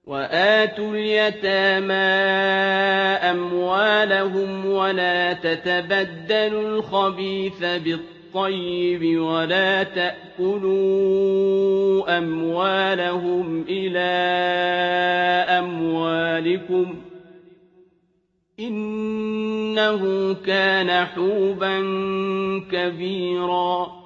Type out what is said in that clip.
وَآتُوا الْيَتَامَىٰ أَمْوَالَهُمْ وَلَا تَتَبَدَّلُوا الْخَبِيثَ بِالطَّيِّبِ وَلَا تَأْكُلُوا أَمْوَالَهُمْ إِلَىٰ أَمْوَالِكُمْ ۚ إِنَّهُ كَانَ حُوبًا كَبِيرًا